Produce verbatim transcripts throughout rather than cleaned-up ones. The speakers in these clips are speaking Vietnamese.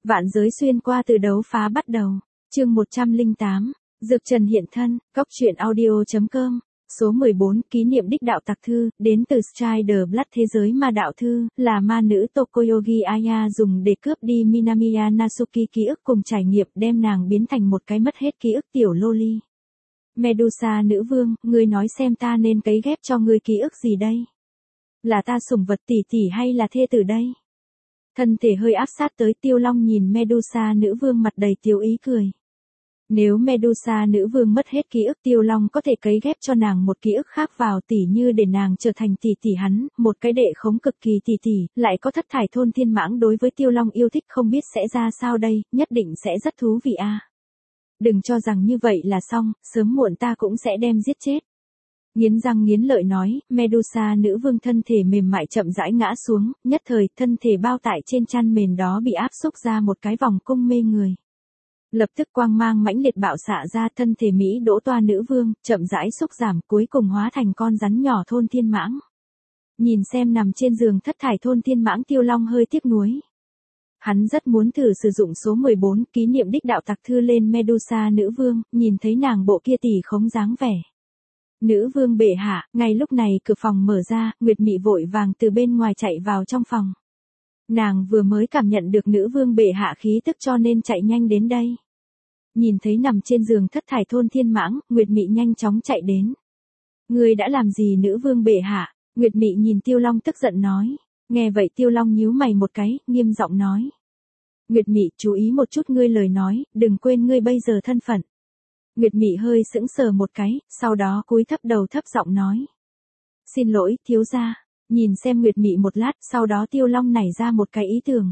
Vạn giới xuyên qua từ đấu phá bắt đầu. Chương một trăm lẻ tám, Dược Trần hiện thân, Cóc truyện audio chấm com. Số mười bốn, kỷ niệm đích đạo tặc thư, đến từ Strider Blood thế giới ma đạo thư, là ma nữ Tokoyogi Aya dùng để cướp đi Minamiya Natsuki ký ức cùng trải nghiệm, đem nàng biến thành một cái mất hết ký ức tiểu loli. Medusa nữ vương, ngươi nói xem ta nên cấy ghép cho ngươi ký ức gì đây? Là ta sủng vật tỷ tỷ hay là thê tử đây? Thân thể hơi áp sát tới, Tiêu Long nhìn Medusa nữ vương mặt đầy tiêu ý cười. Nếu Medusa nữ vương mất hết ký ức, Tiêu Long có thể cấy ghép cho nàng một ký ức khác vào, tỉ như để nàng trở thành tỷ tỷ hắn, một cái đệ khống cực kỳ tỷ tỷ, lại có thất thải thôn thiên mãng. Đối với Tiêu Long yêu thích không biết sẽ ra sao đây, nhất định sẽ rất thú vị a. À. Đừng cho rằng như vậy là xong, sớm muộn ta cũng sẽ đem giết chết. Nghiến răng nghiến lợi nói, Medusa nữ vương thân thể mềm mại chậm rãi ngã xuống, nhất thời thân thể bao tải trên chăn mền đó bị áp xúc ra một cái vòng cung mê người. Lập tức quang mang mãnh liệt bạo xạ ra, thân thể Mỹ đỗ toa nữ vương, chậm rãi xúc giảm, cuối cùng hóa thành con rắn nhỏ thôn thiên mãng. Nhìn xem nằm trên giường thất thải thôn thiên mãng, Tiêu Long hơi tiếc nuối. Hắn rất muốn thử sử dụng số mười bốn, kỷ niệm đích đạo tặc thư lên Medusa nữ vương, nhìn thấy nàng bộ kia tỷ khống dáng vẻ. Nữ vương bệ hạ, ngay lúc này cửa phòng mở ra, Nguyệt Mị vội vàng từ bên ngoài chạy vào trong phòng. Nàng vừa mới cảm nhận được nữ vương bệ hạ khí tức cho nên chạy nhanh đến đây. Nhìn thấy nằm trên giường thất thải thôn thiên mãng, Nguyệt Mị nhanh chóng chạy đến. Ngươi đã làm gì nữ vương bệ hạ? Nguyệt Mị nhìn Tiêu Long tức giận nói. Nghe vậy Tiêu Long nhíu mày một cái, nghiêm giọng nói. Nguyệt Mị, chú ý một chút ngươi lời nói, đừng quên ngươi bây giờ thân phận. Nguyệt Mị hơi sững sờ một cái, sau đó cúi thấp đầu thấp giọng nói. Xin lỗi, thiếu gia. Nhìn xem Nguyệt Mị một lát, sau đó Tiêu Long nảy ra một cái ý tưởng.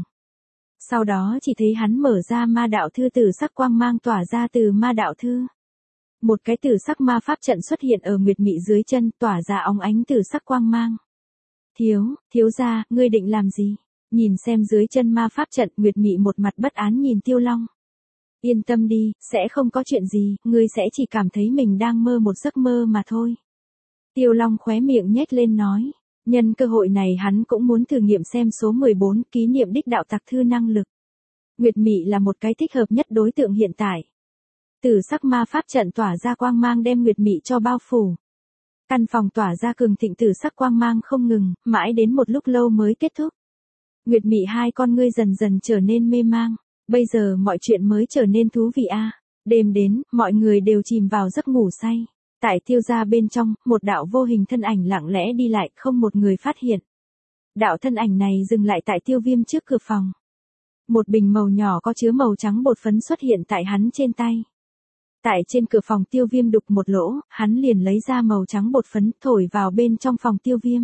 Sau đó chỉ thấy hắn mở ra ma đạo thư, tử sắc quang mang tỏa ra từ ma đạo thư. Một cái tử sắc ma pháp trận xuất hiện ở Nguyệt Mị dưới chân, tỏa ra óng ánh tử sắc quang mang. Thiếu, thiếu gia, ngươi định làm gì? Nhìn xem dưới chân ma pháp trận, Nguyệt Mị một mặt bất án nhìn Tiêu Long. Yên tâm đi, sẽ không có chuyện gì, ngươi sẽ chỉ cảm thấy mình đang mơ một giấc mơ mà thôi. Tiêu Long khóe miệng nhếch lên nói. Nhân cơ hội này hắn cũng muốn thử nghiệm xem số mười bốn, kỷ niệm đích đạo tặc thư năng lực. Nguyệt Mị là một cái thích hợp nhất đối tượng hiện tại. Tử sắc ma pháp trận tỏa ra quang mang đem Nguyệt Mị cho bao phủ. Căn phòng tỏa ra cường thịnh tử sắc quang mang không ngừng, mãi đến một lúc lâu mới kết thúc. Nguyệt Mị hai con ngươi dần dần trở nên mê mang. Bây giờ mọi chuyện mới trở nên thú vị a. À. Đêm đến, mọi người đều chìm vào giấc ngủ say. Tại Tiêu gia bên trong, một đạo vô hình thân ảnh lặng lẽ đi lại, không một người phát hiện. Đạo thân ảnh này dừng lại tại Tiêu Viêm trước cửa phòng. Một bình màu nhỏ có chứa màu trắng bột phấn xuất hiện tại hắn trên tay. Tại trên cửa phòng Tiêu Viêm đục một lỗ, hắn liền lấy ra màu trắng bột phấn thổi vào bên trong phòng Tiêu Viêm.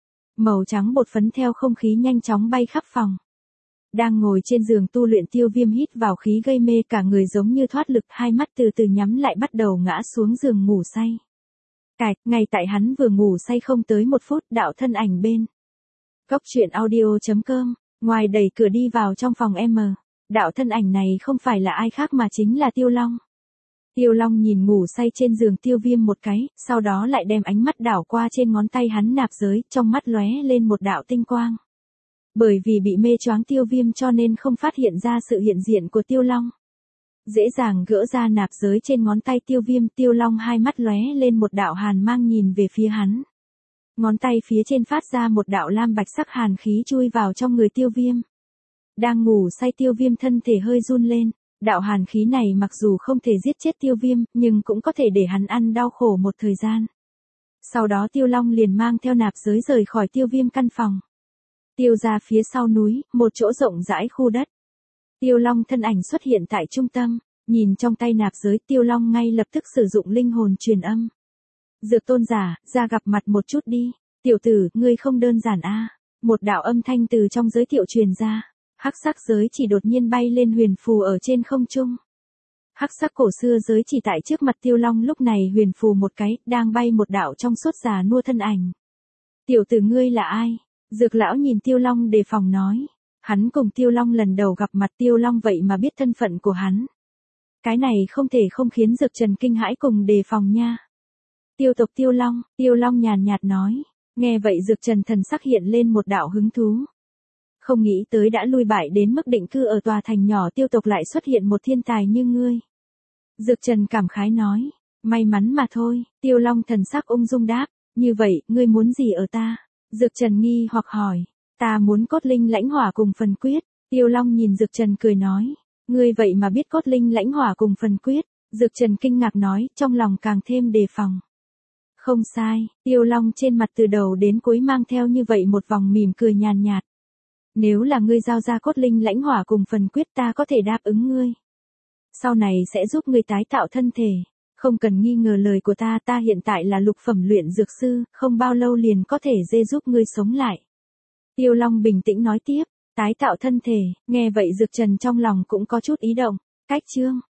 Màu trắng bột phấn theo không khí nhanh chóng bay khắp phòng. Đang ngồi trên giường tu luyện Tiêu Viêm hít vào khí gây mê, cả người giống như thoát lực, hai mắt từ từ nhắm lại bắt đầu ngã xuống giường ngủ say. Cạch, ngay tại hắn vừa ngủ say không tới một phút, đạo thân ảnh bên. Cóc truyện audio chấm com, ngoài đẩy cửa đi vào trong phòng M. Đạo thân ảnh này không phải là ai khác mà chính là Tiêu Long. Tiêu Long nhìn ngủ say trên giường Tiêu Viêm một cái, sau đó lại đem ánh mắt đảo qua trên ngón tay hắn nạp giới, trong mắt lóe lên một đạo tinh quang. Bởi vì bị mê choáng Tiêu Viêm cho nên không phát hiện ra sự hiện diện của Tiêu Long. Dễ dàng gỡ ra nạp giới trên ngón tay Tiêu Viêm, Tiêu Long hai mắt lóe lên một đạo hàn mang nhìn về phía hắn. Ngón tay phía trên phát ra một đạo lam bạch sắc hàn khí chui vào trong người Tiêu Viêm. Đang ngủ say Tiêu Viêm thân thể hơi run lên, đạo hàn khí này mặc dù không thể giết chết Tiêu Viêm, nhưng cũng có thể để hắn ăn đau khổ một thời gian. Sau đó Tiêu Long liền mang theo nạp giới rời khỏi Tiêu Viêm căn phòng. Tiêu ra phía sau núi, một chỗ rộng rãi khu đất. Tiêu Long thân ảnh xuất hiện tại trung tâm, nhìn trong tay nạp giới, Tiêu Long ngay lập tức sử dụng linh hồn truyền âm. Dược tôn giả, ra gặp mặt một chút đi. Tiểu tử, ngươi không đơn giản a. À. Một đạo âm thanh từ trong giới thiệu truyền ra. Hắc sắc giới chỉ đột nhiên bay lên huyền phù ở trên không trung. Hắc sắc cổ xưa giới chỉ tại trước mặt Tiêu Long lúc này huyền phù một cái, đang bay một đạo trong suốt già nua thân ảnh. Tiểu tử ngươi là ai? Dược lão nhìn Tiêu Long đề phòng nói. Hắn cùng Tiêu Long lần đầu gặp mặt, Tiêu Long vậy mà biết thân phận của hắn. Cái này không thể không khiến Dược Trần kinh hãi cùng đề phòng nha. Tiêu tộc Tiêu Long, Tiêu Long nhàn nhạt nói. Nghe vậy Dược Trần thần sắc hiện lên một đạo hứng thú. Không nghĩ tới đã lui bại đến mức định cư ở tòa thành nhỏ tiêu tộc lại xuất hiện một thiên tài như ngươi. Dược Trần cảm khái nói, may mắn mà thôi, Tiêu Long thần sắc ung dung đáp, như vậy, ngươi muốn gì ở ta? Dược Trần nghi hoặc hỏi, ta muốn cốt linh lãnh hỏa cùng phần quyết. Tiêu Long nhìn Dược Trần cười nói, ngươi vậy mà biết cốt linh lãnh hỏa cùng phần quyết. Dược Trần kinh ngạc nói, trong lòng càng thêm đề phòng. Không sai, Tiêu Long trên mặt từ đầu đến cuối mang theo như vậy một vòng mỉm cười nhàn nhạt. Nếu là ngươi giao ra cốt linh lãnh hỏa cùng phần quyết ta có thể đáp ứng ngươi. Sau này sẽ giúp ngươi tái tạo thân thể. Không cần nghi ngờ lời của ta, ta hiện tại là lục phẩm luyện dược sư, không bao lâu liền có thể dê giúp ngươi sống lại. Tiêu Long bình tĩnh nói tiếp, tái tạo thân thể, nghe vậy Dược Trần trong lòng cũng có chút ý động. Cách chương